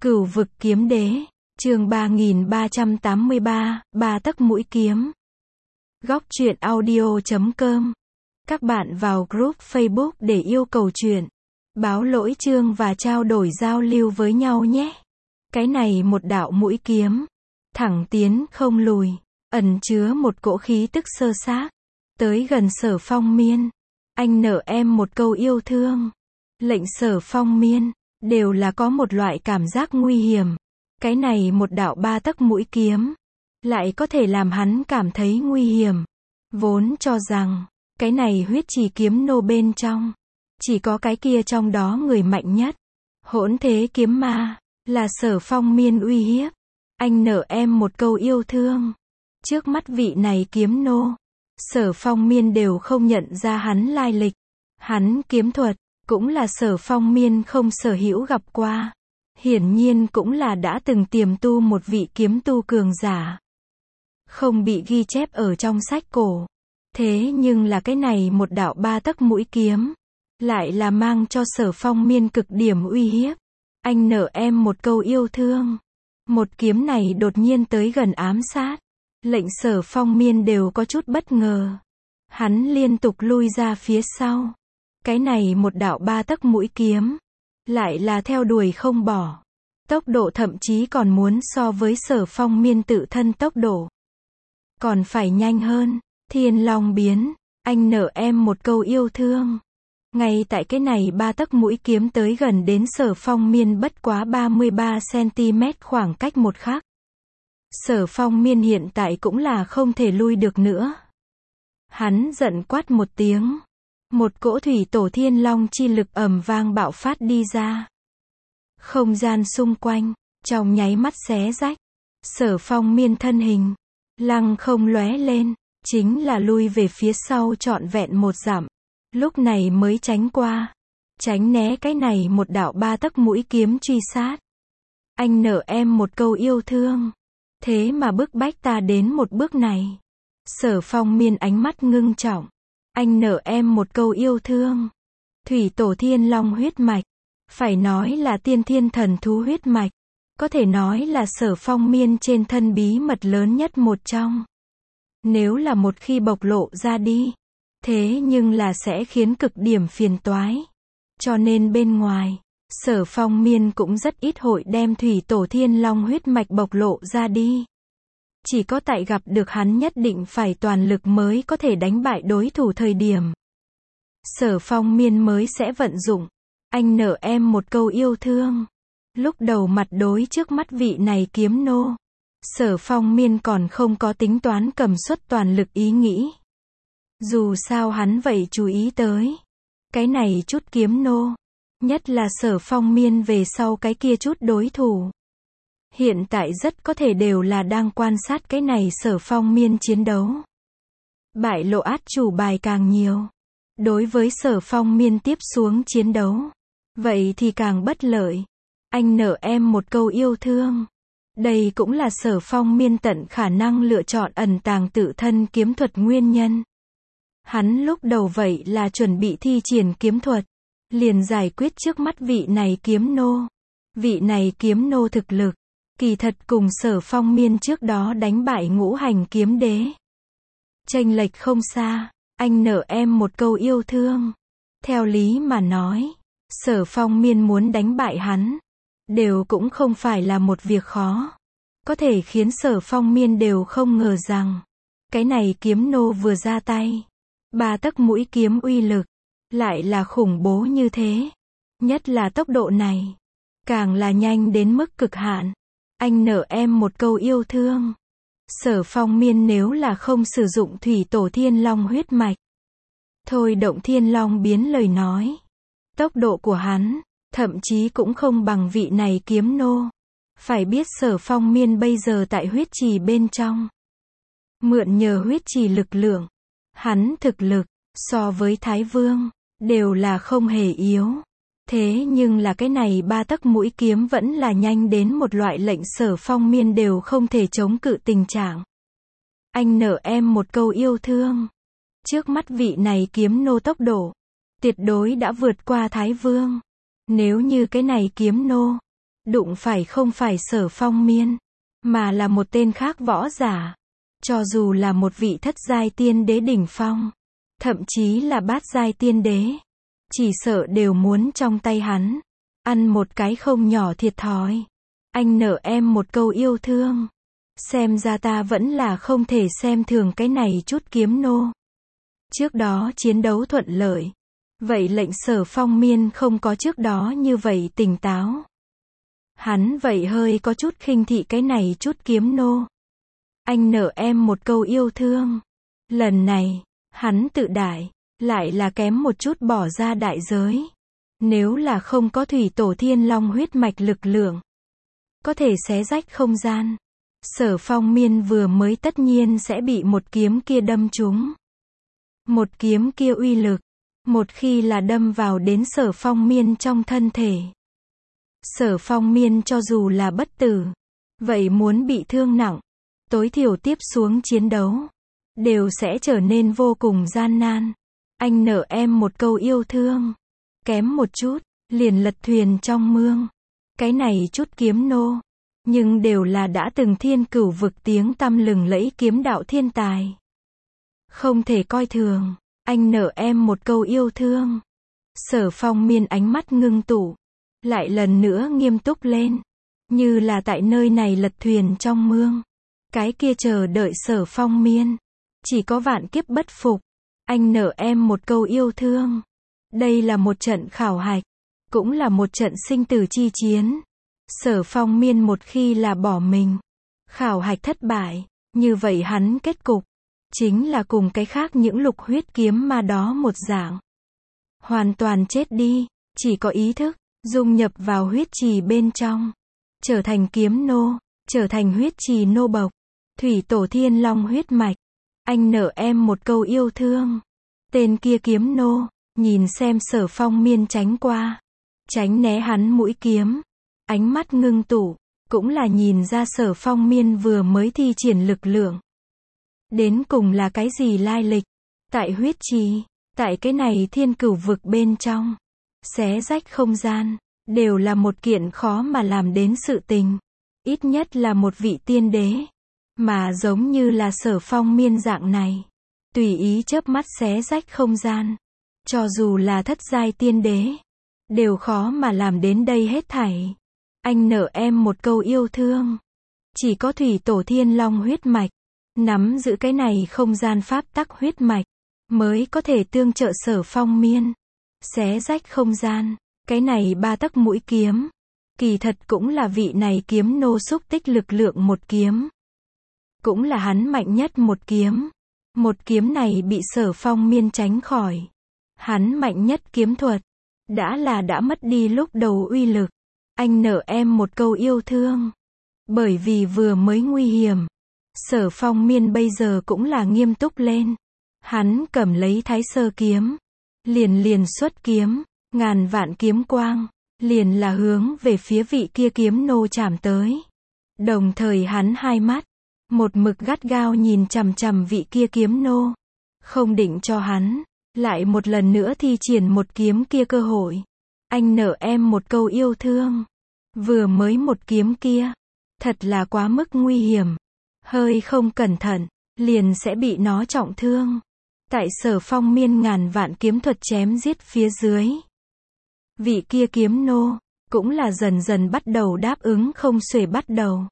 Cửu vực kiếm đế, chương 3383, ba tấc mũi kiếm. Góc truyện audio.com. Các bạn vào group Facebook để yêu cầu truyện, báo lỗi chương và trao đổi giao lưu với nhau nhé. Cái này một đạo mũi kiếm, thẳng tiến không lùi, ẩn chứa một cỗ khí tức sơ xác. Tới gần Sở Phong Miên, anh nợ em một câu yêu thương. Lệnh Sở Phong Miên đều là có một loại cảm giác nguy hiểm. Cái này một đạo ba tấc mũi kiếm lại có thể làm hắn cảm thấy nguy hiểm. Vốn cho rằng cái này huyết trì kiếm nô bên trong chỉ có cái kia trong đó người mạnh nhất, hỗn thế kiếm ma, là Sở Phong Miên uy hiếp. Anh nợ em một câu yêu thương. Trước mắt vị này kiếm nô, Sở Phong Miên đều không nhận ra hắn lai lịch. Hắn kiếm thuật cũng là Sở Phong Miên không sở hữu gặp qua. Hiển nhiên cũng là đã từng tiềm tu một vị kiếm tu cường giả. Không bị ghi chép ở trong sách cổ. Thế nhưng là cái này một đạo ba tấc mũi kiếm lại là mang cho Sở Phong Miên cực điểm uy hiếp. Anh nợ em một câu yêu thương. Một kiếm này đột nhiên tới gần ám sát. Lệnh Sở Phong Miên đều có chút bất ngờ. Hắn liên tục lui ra phía sau. Cái này một đạo ba tấc mũi kiếm lại là theo đuổi không bỏ. Tốc độ thậm chí còn muốn so với Sở Phong Miên tự thân tốc độ còn phải nhanh hơn. Thiên Long biến, anh nợ em một câu yêu thương. Ngay tại cái này ba tấc mũi kiếm tới gần đến Sở Phong Miên bất quá 33 cm khoảng cách một khắc. Sở Phong Miên hiện tại cũng là không thể lui được nữa. Hắn giận quát một tiếng. Một cỗ thủy tổ thiên long chi lực ầm vang bạo phát đi ra. Không gian xung quanh trong nháy mắt xé rách. Sở Phong Miên thân hình lăng không lóe lên, chính là lui về phía sau trọn vẹn một dặm. Lúc này mới tránh qua, tránh né cái này một đạo ba tấc mũi kiếm truy sát. Anh nợ em một câu yêu thương. Thế mà bức bách ta đến một bước này. Sở Phong Miên ánh mắt ngưng trọng. Anh nợ em một câu yêu thương. Thủy tổ thiên long huyết mạch, phải nói là tiên thiên thần thú huyết mạch, có thể nói là Sở Phong Miên trên thân bí mật lớn nhất một trong. Nếu là một khi bộc lộ ra đi, thế nhưng là sẽ khiến cực điểm phiền toái. Cho nên bên ngoài, Sở Phong Miên cũng rất ít hội đem thủy tổ thiên long huyết mạch bộc lộ ra đi. Chỉ có tại gặp được hắn nhất định phải toàn lực mới có thể đánh bại đối thủ thời điểm, Sở Phong Miên mới sẽ vận dụng. Anh nợ em một câu yêu thương. Lúc đầu mặt đối trước mắt vị này kiếm nô, Sở Phong Miên còn không có tính toán cầm suất toàn lực ý nghĩ. Dù sao hắn vậy chú ý tới cái này chút kiếm nô, nhất là Sở Phong Miên về sau cái kia chút đối thủ, hiện tại rất có thể đều là đang quan sát cái này Sở Phong Miên chiến đấu. Bại lộ át chủ bài càng nhiều, đối với Sở Phong Miên tiếp xuống chiến đấu, vậy thì càng bất lợi. Anh nợ em một câu yêu thương. Đây cũng là Sở Phong Miên tận khả năng lựa chọn ẩn tàng tự thân kiếm thuật nguyên nhân. Hắn lúc đầu vậy là chuẩn bị thi triển kiếm thuật, liền giải quyết trước mắt vị này kiếm nô. Vị này kiếm nô thực lực, kỳ thật cùng Sở Phong Miên trước đó đánh bại ngũ hành kiếm đế chênh lệch không xa. Anh nợ em một câu yêu thương. Theo lý mà nói, Sở Phong Miên muốn đánh bại hắn đều cũng không phải là một việc khó. Có thể khiến Sở Phong Miên đều không ngờ rằng cái này kiếm nô vừa ra tay, ba tấc mũi kiếm uy lực lại là khủng bố như thế. Nhất là tốc độ này càng là nhanh đến mức cực hạn. Anh nợ em một câu yêu thương. Sở Phong Miên nếu là không sử dụng thủy tổ thiên long huyết mạch, thôi động thiên long biến lời nói, tốc độ của hắn thậm chí cũng không bằng vị này kiếm nô. Phải biết Sở Phong Miên bây giờ tại huyết trì bên trong, mượn nhờ huyết trì lực lượng, hắn thực lực so với Thái Vương đều là không hề yếu. Thế nhưng là cái này ba tấc mũi kiếm vẫn là nhanh đến một loại lệnh Sở Phong Miên đều không thể chống cự tình trạng. Anh nợ em một câu yêu thương. Trước mắt vị này kiếm nô tốc độ tuyệt đối đã vượt qua Thái Vương. Nếu như cái này kiếm nô đụng phải không phải Sở Phong Miên, mà là một tên khác võ giả. Cho dù là một vị thất giai tiên đế đỉnh phong, thậm chí là bát giai tiên đế, chỉ sợ đều muốn trong tay hắn, ăn một cái không nhỏ thiệt thòi. Anh nợ em một câu yêu thương. Xem ra ta vẫn là không thể xem thường cái này chút kiếm nô. Trước đó chiến đấu thuận lợi. Vậy lệnh Sở Phong Miên không có trước đó như vậy tỉnh táo. Hắn vậy hơi có chút khinh thị cái này chút kiếm nô. Anh nợ em một câu yêu thương. Lần này, hắn tự đại, lại là kém một chút bỏ ra đại giới. Nếu là không có thủy tổ thiên long huyết mạch lực lượng, có thể xé rách không gian, Sở Phong Miên vừa mới tất nhiên sẽ bị một kiếm kia đâm trúng. Một kiếm kia uy lực, một khi là đâm vào đến Sở Phong Miên trong thân thể, Sở Phong Miên cho dù là bất tử, vậy muốn bị thương nặng, tối thiểu tiếp xuống chiến đấu, đều sẽ trở nên vô cùng gian nan. Anh nợ em một câu yêu thương. Kém một chút, liền lật thuyền trong mương. Cái này chút kiếm nô, nhưng đều là đã từng thiên cửu vực tiếng tăm lừng lẫy kiếm đạo thiên tài. Không thể coi thường. Anh nợ em một câu yêu thương. Sở Phong Miên ánh mắt ngưng tụ, lại lần nữa nghiêm túc lên, như là tại nơi này lật thuyền trong mương. Cái kia chờ đợi Sở Phong Miên, chỉ có vạn kiếp bất phục. Anh nợ em một câu yêu thương. Đây là một trận khảo hạch, cũng là một trận sinh tử chi chiến. Sở Phong Miên một khi là bỏ mình, khảo hạch thất bại, như vậy hắn kết cục chính là cùng cái khác những lục huyết kiếm ma đó một dạng. Hoàn toàn chết đi, chỉ có ý thức dung nhập vào huyết trì bên trong, trở thành kiếm nô, trở thành huyết trì nô bộc, thủy tổ thiên long huyết mạch. Anh nợ em một câu yêu thương. Tên kia kiếm nô, nhìn xem Sở Phong Miên tránh qua, tránh né hắn mũi kiếm, ánh mắt ngưng tụ, cũng là nhìn ra Sở Phong Miên vừa mới thi triển lực lượng. Đến cùng là cái gì lai lịch? Tại huyết trì, tại cái này thiên cửu vực bên trong, xé rách không gian, đều là một kiện khó mà làm đến sự tình. Ít nhất là một vị tiên đế, mà giống như là Sở Phong Miên dạng này, tùy ý chớp mắt xé rách không gian, cho dù là thất giai tiên đế, đều khó mà làm đến đây hết thảy. Anh nợ em một câu yêu thương. Chỉ có thủy tổ thiên long huyết mạch, nắm giữ cái này không gian pháp tắc huyết mạch, mới có thể tương trợ Sở Phong Miên, xé rách không gian. Cái này 3 tấc mũi kiếm, kỳ thật cũng là vị này kiếm nô xúc tích lực lượng một kiếm. Cũng là hắn mạnh nhất một kiếm. Một kiếm này bị Sở Phong Miên tránh khỏi. Hắn mạnh nhất kiếm thuật, đã mất đi lúc đầu uy lực. Anh nợ em một câu yêu thương. Bởi vì vừa mới nguy hiểm, Sở Phong Miên bây giờ cũng là nghiêm túc lên. Hắn cầm lấy Thái Sơ kiếm, liền xuất kiếm, ngàn vạn kiếm quang, liền là hướng về phía vị kia kiếm nô chạm tới. Đồng thời hắn hai mắt, một mực gắt gao nhìn chằm chằm vị kia kiếm nô, không định cho hắn lại một lần nữa thi triển một kiếm kia cơ hội. Anh nợ em một câu yêu thương. Vừa mới một kiếm kia, thật là quá mức nguy hiểm. Hơi không cẩn thận, liền sẽ bị nó trọng thương. Tại Sở Phong Miên ngàn vạn kiếm thuật chém giết phía dưới, vị kia kiếm nô, cũng là dần dần bắt đầu đáp ứng không xuể bắt đầu.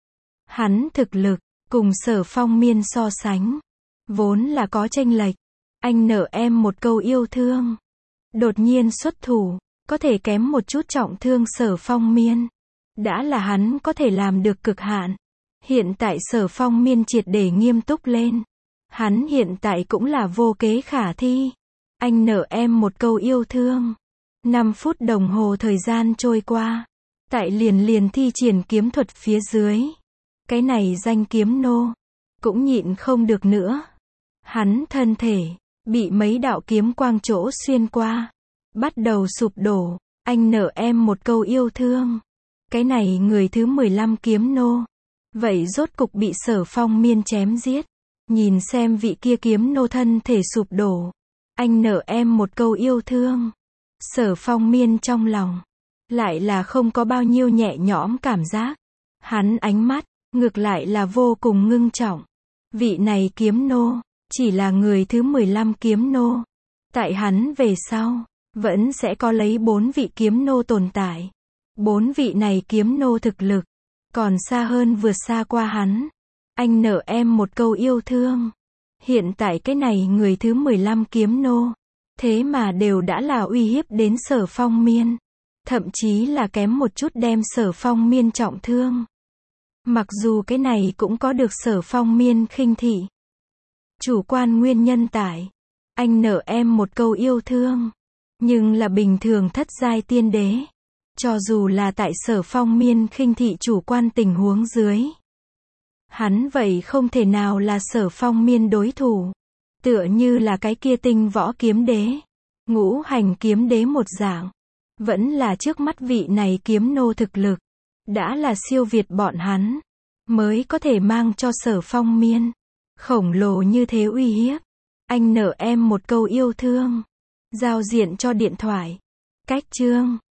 Hắn thực lực, cùng Sở Phong Miên so sánh, vốn là có chênh lệch. Anh nợ em một câu yêu thương. Đột nhiên xuất thủ, có thể kém một chút trọng thương Sở Phong Miên. Đã là hắn có thể làm được cực hạn. Hiện tại Sở Phong Miên triệt để nghiêm túc lên. Hắn hiện tại cũng là vô kế khả thi. Anh nợ em một câu yêu thương. 5 phút đồng hồ thời gian trôi qua. Tại liền thi triển kiếm thuật phía dưới. Cái này danh kiếm nô, cũng nhịn không được nữa. Hắn thân thể, bị mấy đạo kiếm quang chỗ xuyên qua. Bắt đầu sụp đổ. Anh nợ em một câu yêu thương. Cái này người thứ 15 kiếm nô. Vậy rốt cục bị Sở Phong Miên chém giết. Nhìn xem vị kia kiếm nô thân thể sụp đổ. Anh nợ em một câu yêu thương. Sở Phong Miên trong lòng, lại là không có bao nhiêu nhẹ nhõm cảm giác. Hắn ánh mắt, ngược lại là vô cùng ngưng trọng. Vị này kiếm nô, chỉ là người thứ 15 kiếm nô. Tại hắn về sau, vẫn sẽ có lấy 4 vị kiếm nô tồn tại. 4 vị này kiếm nô thực lực, còn xa hơn vượt xa qua hắn. Anh nợ em một câu yêu thương. Hiện tại cái này người thứ 15 kiếm nô, thế mà đều đã là uy hiếp đến Sở Phong Miên. Thậm chí là kém một chút đem Sở Phong Miên trọng thương. Mặc dù cái này cũng có được Sở Phong Miên khinh thị. Chủ quan nguyên nhân tại, anh nợ em một câu yêu thương. Nhưng là bình thường thất giai tiên đế. Cho dù là tại Sở Phong Miên khinh thị chủ quan tình huống dưới. Hắn vậy không thể nào là Sở Phong Miên đối thủ. Tựa như là cái kia tinh võ kiếm đế. Ngũ hành kiếm đế một dạng. Vẫn là trước mắt vị này kiếm nô thực lực. Đã là siêu việt bọn hắn. Mới có thể mang cho Sở Phong Miên. Khổng lồ như thế uy hiếp. Anh nợ em một câu yêu thương. Giao diện cho điện thoại. Cách chương.